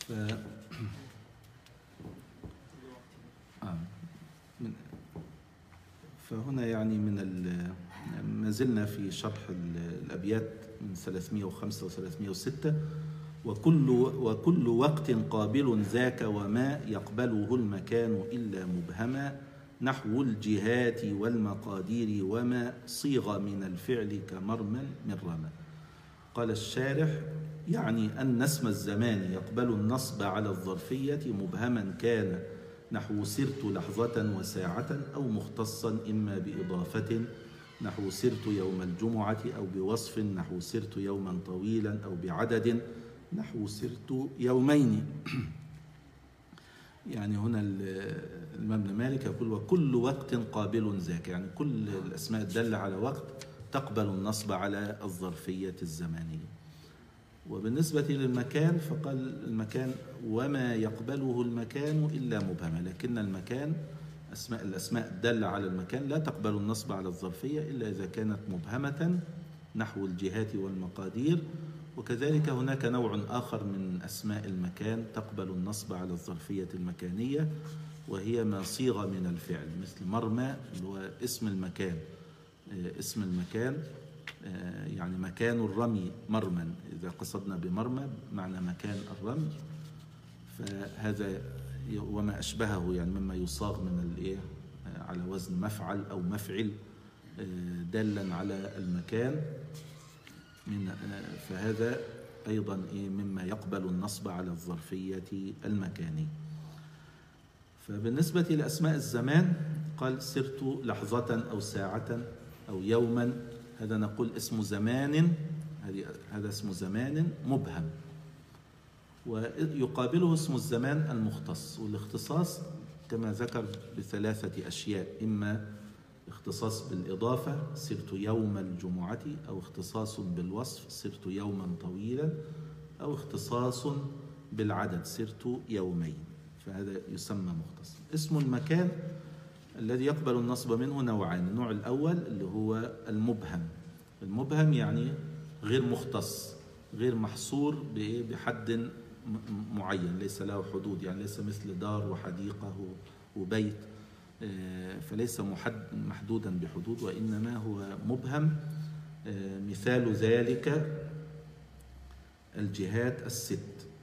ف... فهنا يعني ما زلنا في شرح الأبيات من 305 و 306. وكل وقت قابل ذاك وما يقبله المكان إلا مبهما، نحو الجهات والمقادير وما صيغ من الفعل كمرما من رمى. قال الشارح: يعني أن اسم الزمان يقبل النصب على الظرفية مبهما كان، نحو سرت لحظة وساعة، أو مختصا إما بإضافة نحو سرت يوم الجمعة، أو بوصف نحو سرت يوما طويلا، أو بعدد نحو سرت يومين. يعني هنا الإمام ابن مالك يقول: وكل وقت قابل ذاك، يعني كل الأسماء الدالة على وقت تقبل النصب على الظرفية الزمانية. وبالنسبة للمكان فقال: المكان وما يقبله المكان إلا مبهما، لكن المكان الأسماء الدالة على المكان لا تقبل النصب على الظرفية إلا إذا كانت مبهمة، نحو الجهات والمقادير. وكذلك هناك نوع آخر من أسماء المكان تقبل النصب على الظرفية المكانية، وهي ما صيغ من الفعل، مثل مرمى اللي هو اسم المكان. اسم المكان يعني مكان الرمي مرما، إذا قصدنا بمرمى معنى مكان الرمي، فهذا وما أشبهه يعني مما يصاغ من على وزن مفعل أو مفعل دالا على المكان، فهذا أيضا مما يقبل النصب على الظرفية المكانية. فبالنسبة لأسماء الزمان قال: سرت لحظة أو ساعة أو يوما، هذا نقول اسم زمان، هذا اسم زمان مبهم. ويقابله اسم الزمان المختص، والاختصاص كما ذكر بثلاثة أشياء: إما اختصاص بالإضافة سرت يوم الجمعة، أو اختصاص بالوصف سرت يوما طويلا، أو اختصاص بالعدد سرت يومين، فهذا يسمى مختص. اسم المكان الذي يقبل النصب منه نوعان: النوع الأول اللي هو المبهم. المبهم يعني غير مختص، غير محصور بحد معين، ليس له حدود، يعني ليس مثل دار وحديقة وبيت، فليس محدودا بحدود، وإنما هو مبهم. مثال ذلك الجهات الست.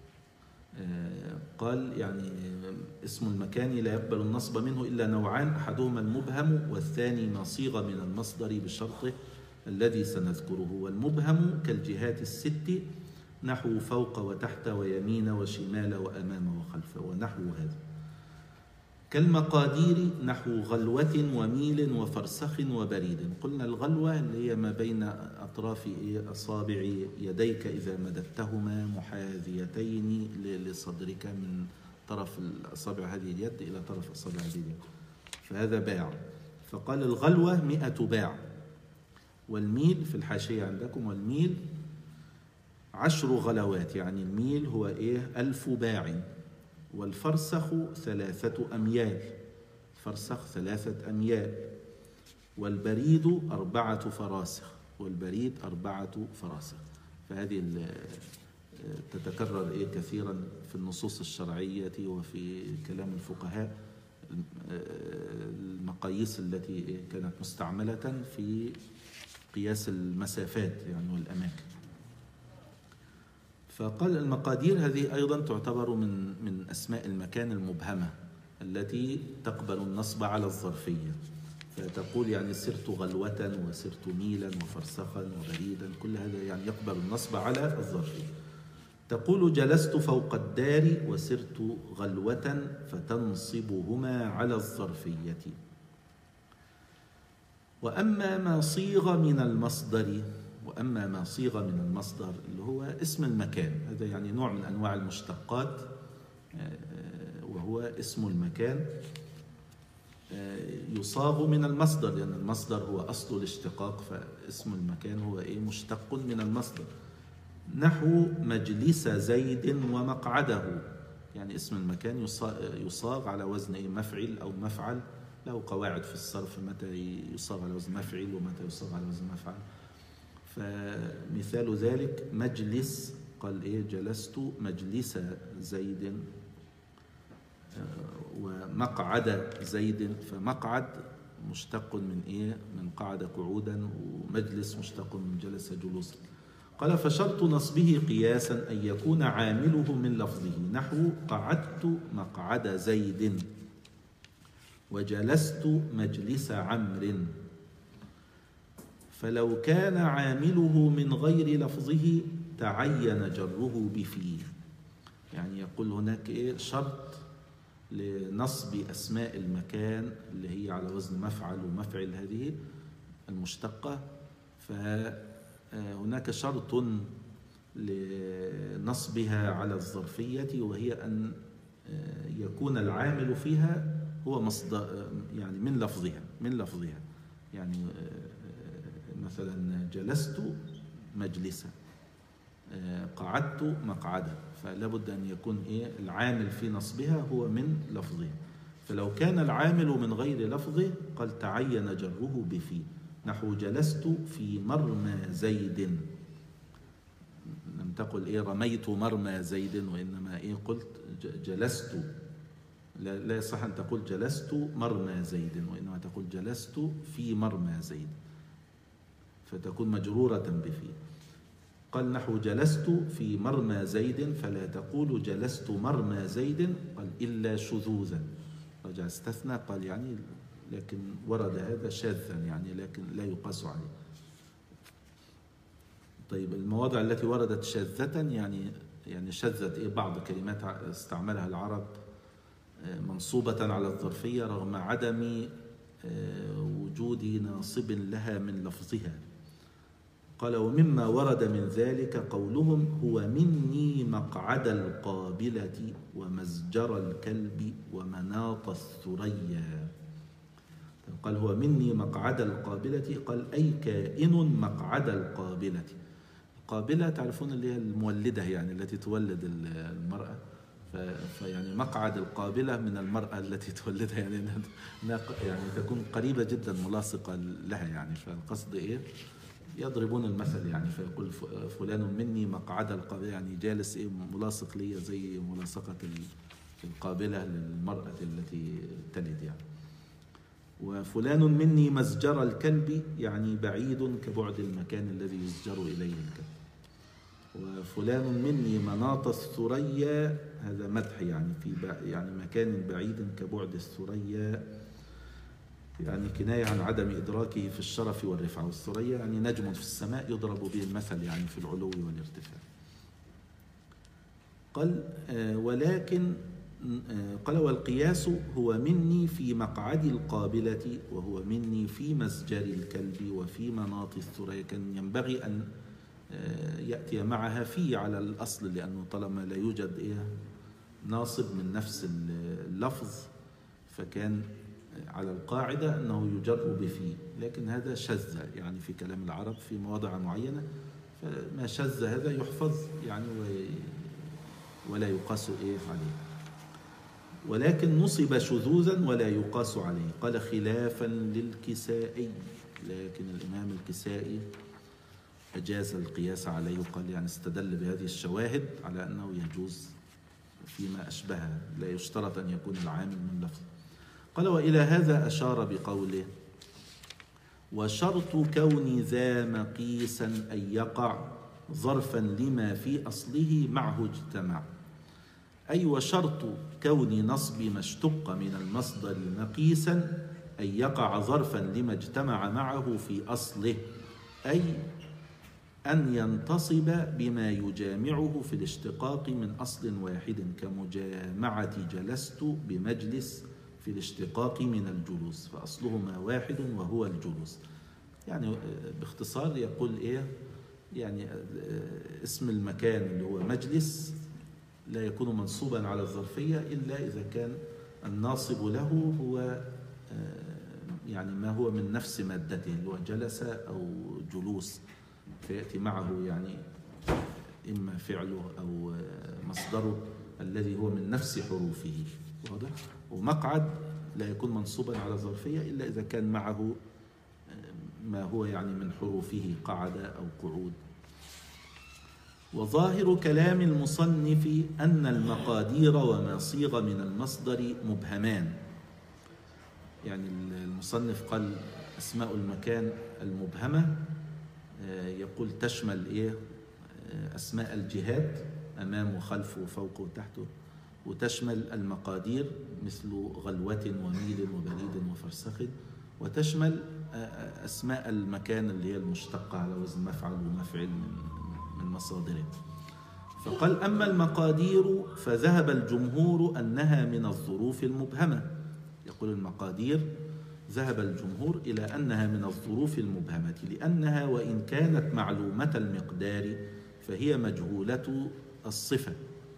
قال يعني اسم المكان لا يقبل النصب منه إلا نوعان: أحدهما المبهم، والثاني ما صيغ من المصدر بشرطه الذي سنذكره. والمبهم كالجهات الست، نحو فوق وتحت ويمين وشمال وأمام وخلف ونحو هذا. كالمقادير نحو غلوة وميل وفرسخ وبريد. قلنا الغلوة اللي هي ما بين أطراف أصابع يديك إذا مددتهما محاذيتين لصدرك، من طرف الأصابع هذه اليد إلى طرف أصابع هذه اليد، فهذا باع. فقال الغلوة 100 باع. والميل في الحاشية عندكم: والميل 10 غلوات، يعني الميل هو 1000 باع. والفرسخ 3 أميال، فرسخ 3 أميال. والبريد 4 فراسخ، والبريد 4 فراسخ. فهذه تتكرر كثيرا في النصوص الشرعية وفي كلام الفقهاء، المقاييس التي كانت مستعملة في قياس المسافات يعني والأماكن. فقال المقادير هذه أيضا تعتبر من أسماء المكان المبهمة التي تقبل النصب على الظرفية، فتقول يعني سرت غلوة وسرت ميلا وفرسخا وبريدا، كل هذا يعني يقبل النصب على الظرفية. تقول جلست فوق الدار وسرت غلوة، فتنصبهما على الظرفية. وأما ما صيغ من المصدر، اللي هو اسم المكان، هذا يعني نوع من أنواع المشتقات، وهو اسم المكان يصاغ من المصدر، لأن المصدر هو أصل الاشتقاق، فاسم المكان هو مشتق من المصدر. نحو مجلس زيد ومقعده، يعني اسم المكان يصاغ على وزن مفعل أو مفعل، له قواعد في الصرف متى يصاغ على وزن مفعل ومتى يصاغ على وزن مفعل. فمثال ذلك مجلس قال إيه جلست مجلس زيد ومقعد زيد، فمقعد مشتق من إيه؟ من قعد قعودا، ومجلس مشتق من جلس جلوسا. قال فشرط نصبه قياسا أن يكون عامله من لفظه، نحو قعدت مقعد زيد وجلست مجلس عمرو. فلو كان عامله من غير لفظه تعين جره بفيه. يعني يقول هناك إيه شرط لنصب أسماء المكان اللي هي على وزن مفعل ومفعل هذه المشتقة، فهناك شرط لنصبها على الظرفية، وهي أن يكون العامل فيها هو مصدر، يعني من لفظها. يعني مثلا جلست مجلسا، قعدت مقعدا، فلا بد أن يكون إيه العامل في نصبها هو من لفظه. فلو كان العامل من غير لفظه قال تعين جره بفي، نحو جلست في مرمى زيد. لم تقل إيه رميت مرمى زيد، وإنما إيه قلت جلست. لا يصح أن تقول جلست مرمى زيد، وإنما تقول جلست في مرمى زيد، فتكون مجرورة بفي. قال نحو جلست في مرمى زيد، فلا تقول جلست مرمى زيد، قال إلا شذوذا. رجع استثنى، قال يعني لكن ورد هذا شاذا، يعني لكن لا يقاس عليه. طيب المواضع التي وردت شاذة، يعني شذت إيه بعض كلمات استعملها العرب منصوبة على الظرفية رغم عدم وجود ناصب لها من لفظها. قال ومما ورد من ذلك قولهم هو مني مقعد القابلة ومزجر الكلب ومناط الثريا. قال هو مني مقعد القابلة، قال أي كائن مقعد القابلة. القابلة تعرفون اللي هي المولدة، يعني التي تولد المرأة، فيعني مقعد القابلة من المرأة التي تولدها، يعني تكون قريبة جدا ملاصقة لها. يعني فالقصد إيه يضربون المثل، يعني فيقول فلان مني مقعد القابلة، يعني جالس إيه ملاصق لي زي ملاصقة القابلة للمرأة التي تلد يعني. وفلان مني مزجر الكلب، يعني بعيد كبعد المكان الذي يزجر إليه الكلب. وفلان مني مناط الثريا، هذا مدح يعني في يعني مكان بعيد كبعد الثريا، يعني كناية عن عدم إدراكه في الشرف والرفعة. والثريا يعني نجم في السماء يضرب به المثل يعني في العلو والارتفاع. قال ولكن قال والقياس هو مني في مقعد القابلة، وهو مني في مسجر الكلب وفي مناط الثريا. كان ينبغي أن يأتي معها في على الأصل، لأنه طالما لا يوجد ناصب من نفس اللفظ فكان على القاعدة أنه يجر بفي، لكن هذا شذ يعني في كلام العرب في مواضع معينة، فما شذ هذا يحفظ يعني ولا يقاس عليه. ولكن نصب شذوذا ولا يقاس عليه. قال خلافا للكسائي، لكن الإمام الكسائي أجاز القياس عليه، وقال يعني استدل بهذه الشواهد على أنه يجوز فيما أشبهه، لا يشترط أن يكون العامل من لفظ. قال وإلى هذا أشار بقوله وشرط كون ذا مقيسا أن يقع ظرفا لما في أصله معه اجتمع. أي وشرط كون نصب ما اشتق من المصدر مقيسا أن يقع ظرفا لما اجتمع معه في أصله، أي أن ينتصب بما يجامعه في الاشتقاق من أصل واحد، كمجامعة جلست بمجلس في الاشتقاق من الجلوس، فأصلهما واحد وهو الجلوس. يعني باختصار يقول يعني اسم المكان اللي هو مجلس لا يكون منصوبا على الظرفية إلا إذا كان الناصب له هو يعني ما هو من نفس مادته، اللي هو جلس أو جلوس، فيأتي معه يعني إما فعله أو مصدره الذي هو من نفس حروفه. واضح؟ ومقعد لا يكون منصوبا على الظرفية إلا إذا كان معه ما هو يعني من حروفه، قعد أو قعود. وظاهر كلام المصنف أن المقادير وما صيغ من المصدر مبهمان. يعني المصنف قال أسماء المكان المبهمة يقول تشمل أسماء الجهات أمام وخلف وفوق وتحت، وتشمل المقادير مثل غلوة وميل وبريد وفرسخ، وتشمل أسماء المكان اللي هي المشتقة على وزن مفعل ومفعل من مصادره. فقال أما المقادير فذهب الجمهور أنها من الظروف المبهمة. يقول المقادير ذهب الجمهور إلى أنها من الظروف المبهمة، لأنها وإن كانت معلومة المقدار فهي مجهولة الصفة.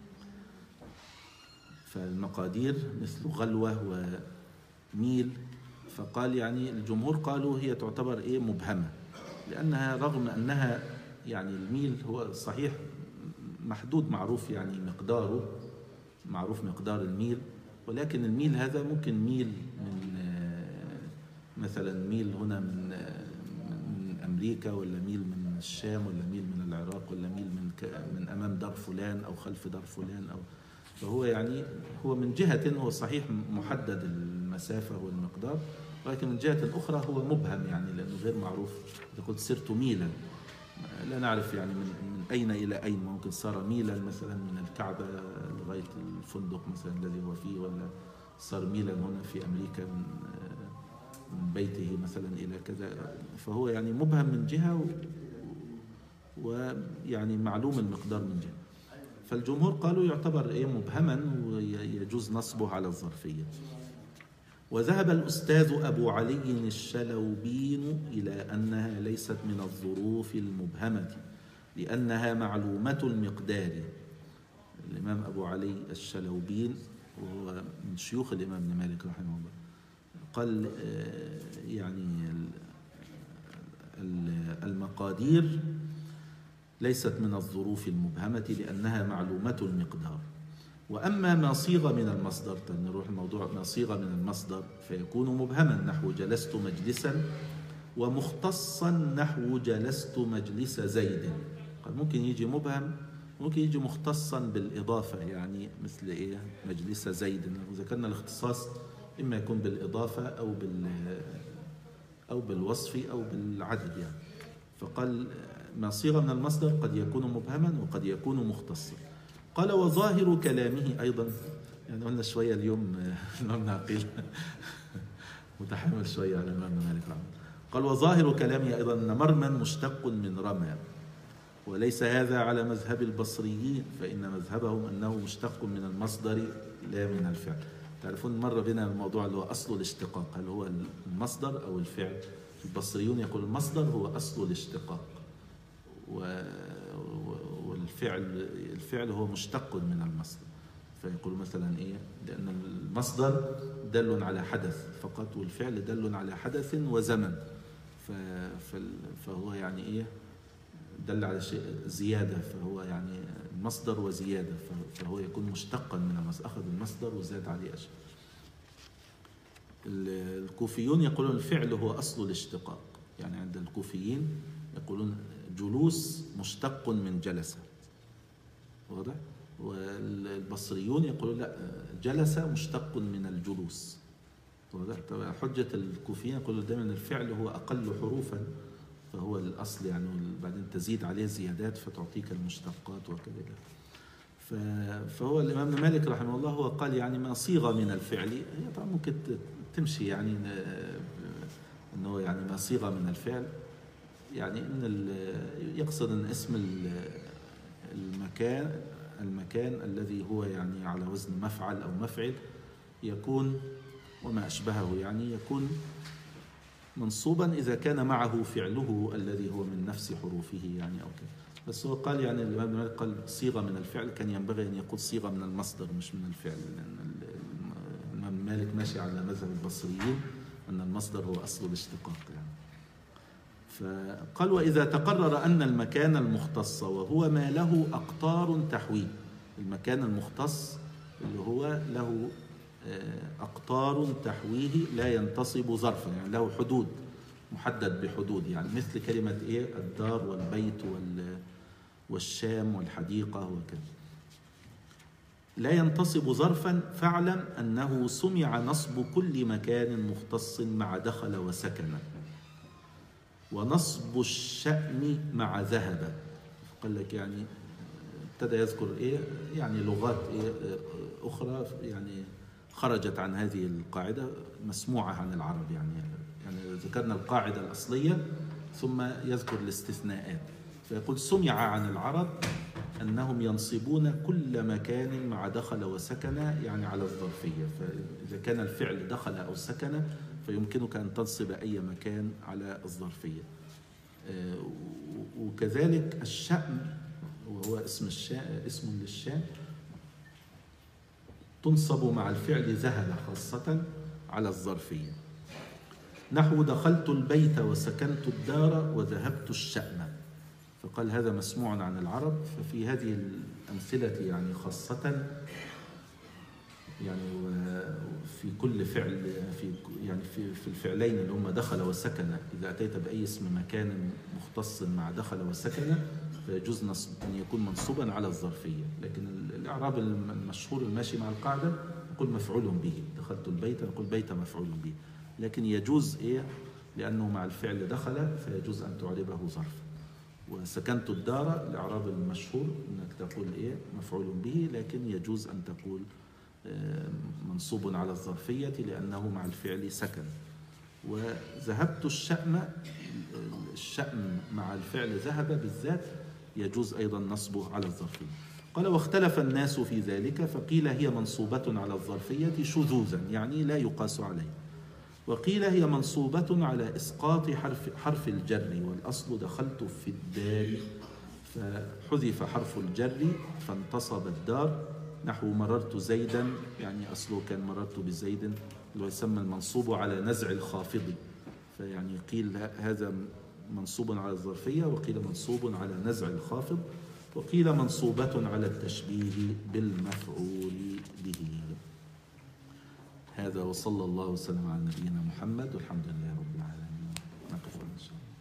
فالمقادير مثل غلوة وميل، فقال يعني الجمهور قالوا هي تعتبر مبهمة، لأنها رغم أنها يعني الميل هو صحيح محدود معروف يعني مقداره، معروف مقدار الميل، ولكن الميل هذا ممكن ميل من مثلا ميل هنا من أمريكا، ولا ميل من الشام، ولا ميل من العراق، ولا ميل من أمام دار فلان أو خلف دار فلان، أو فهو يعني هو من جهة هو صحيح محدد المسافة والمقدار، ولكن من جهة أخرى هو مبهم يعني لأنه غير معروف. إذا قلت صرت ميلا لا نعرف يعني من أين إلى أين، ممكن صار ميلا مثلا من الكعبة لغاية الفندق مثلا الذي هو فيه، ولا صار ميلا هنا في أمريكا من بيته مثلا إلى كذا، فهو يعني مبهم من جهة ويعني معلوم المقدار من جهة. فالجمهور قالوا يعتبر مبهما ويجوز نصبه على الظرفية. وذهب الأستاذ أبو علي الشلوبين إلى أنها ليست من الظروف المبهمة لأنها معلومة المقدار. الإمام أبو علي الشلوبين وهو من شيوخ الإمام ابن مالك رحمه الله قال يعني المقادير ليست من الظروف المبهمة لأنها معلومة المقدار. وأما ما صيغ من المصدر، نروح الموضوع، ما صيغ من المصدر فيكون مبهما نحو جلست مجلسا، ومختصا نحو جلست مجلس زيد. قال ممكن يجي مبهم، ممكن يجي مختصا بالإضافة، يعني مثل مجلس زيد. ذكرنا الاختصاص إما يكون بالإضافة أو بالوصف أو بالعدد يعني. فقال ما صيغ من المصدر قد يكون مبهما وقد يكون مختصا. قال وظاهر كلامه أيضا، يعني قلنا شوية اليوم الإمام عقيل متحمل شوية على الإمام مالك رحمه. قال وظاهر كلامه أيضا أن مرما مشتق من رمى، وليس هذا على مذهب البصريين، فإن مذهبهم أنه مشتق من المصدر لا من الفعل. تعرفون مر بنا الموضوع اللي هو أصل الاشتقاق، هل هو المصدر أو الفعل؟ البصريون يقول المصدر هو أصل الاشتقاق، والفعل هو مشتق من المصدر. فيقول مثلا لأن المصدر دل على حدث فقط، والفعل دل على حدث وزمن، فهو يعني دل على شيء زيادة، فهو يعني مصدر وزيادة، فهو يكون مشتقا من المصدر، أخذ المصدر وزاد عليه أشياء. الكوفيون يقولون الفعل هو أصل الاشتقاق، يعني عند الكوفيين يقولون جلوس مشتق من جلسة، واضح؟ والبصريون يقولون لا، جلس مشتق من الجلوس، واضح؟ طبعا حجة الكوفيين يقولون دائما الفعل هو أقل حروفا فهو الأصل يعني، بعدين تزيد عليه زيادات فتعطيك المشتقات وكذا. فهو الإمام مالك رحمه الله هو قال يعني ما صيغ من الفعل، هي طبعا ممكن تمشي يعني إنه يعني ما صيغ من الفعل، يعني إن يقصد أن اسم المكان الذي هو يعني على وزن مفعل أو مفعل يكون وما أشبهه، يعني يكون منصوبا إذا كان معه فعله الذي هو من نفس حروفه يعني أو كذا. بس هو قال يعني الإمام مالك قال صيغة من الفعل، كان ينبغي أن يقول صيغة من المصدر مش من الفعل، لأن الإمام مالك ماشي على مذهب البصريين أن المصدر هو أصل الاشتقاق يعني. فقال وإذا تقرر أن المكان المختص وهو ما له أقطار تحويه، المكان المختص اللي هو له أقطار تحويه لا ينتصب ظرفا، يعني له حدود محدد بحدود، يعني مثل كلمة الدار والبيت والشام والحديقة وكذا. لا ينتصب ظرفا فاعلم أنه سمع نصب كل مكان مختص مع دخل وسكن، ونصب الشأن مع ذهب. قال لك يعني ابتدى يذكر يعني لغات أخرى يعني خرجت عن هذه القاعدة، مسموعة عن العرب. يعني ذكرنا القاعدة الأصلية ثم يذكر الاستثناءات. فيقول سمع عن العرب أنهم ينصبون كل مكان مع دخل وسكن، يعني على الظرفية. فإذا كان الفعل دخل أو سكن فيمكنك أن تنصب أي مكان على الظرفية. وكذلك الشأن وهو اسم للشأن تنصب مع الفعل ذهب خاصة على الظرفية. نحو دخلت البيت وسكنت الدار وذهبت الشأن. فقال هذا مسموع عن العرب. ففي هذه الأمثلة يعني خاصة يعني في كل فعل في الفعلين اللي هم دخل وسكن، إذا أتيت بأي اسم مكان مختص مع دخل وسكن فيجوز أن يكون منصوبا على الظرفية. لكن الإعراب المشهور الماشي مع القاعدة يقول مفعول به. دخلت البيت نقول بيت مفعول به، لكن يجوز لأنه مع الفعل دخل فيجوز أن تعربه ظرف. وسكنت الدار الإعراب المشهور أنك تقول مفعول به، لكن يجوز أن تقول منصوب على الظرفية لأنه مع الفعل سكن. وذهبت الشأن مع الفعل ذهب بالذات يجوز أيضا نصبه على الظرفية. قال واختلف الناس في ذلك، فقيل هي منصوبة على الظرفية شذوذا يعني لا يقاس عليه، وقيل هي منصوبة على إسقاط حرف الجر، والأصل دخلت في الدار فحذف حرف الجر فانتصب الدار. نحو مررت زيدا، يعني أصله كان مررت بزيد، اللي يسمى المنصوب على نزع الخافض. فيعني قيل هذا منصوب على الظرفية، وقيل منصوب على نزع الخافض، وقيل منصوبة على التشبيه بالمفعول به. هذا وصلى الله وسلم على نبينا محمد، والحمد لله رب العالمين. نقف إن شاء الله.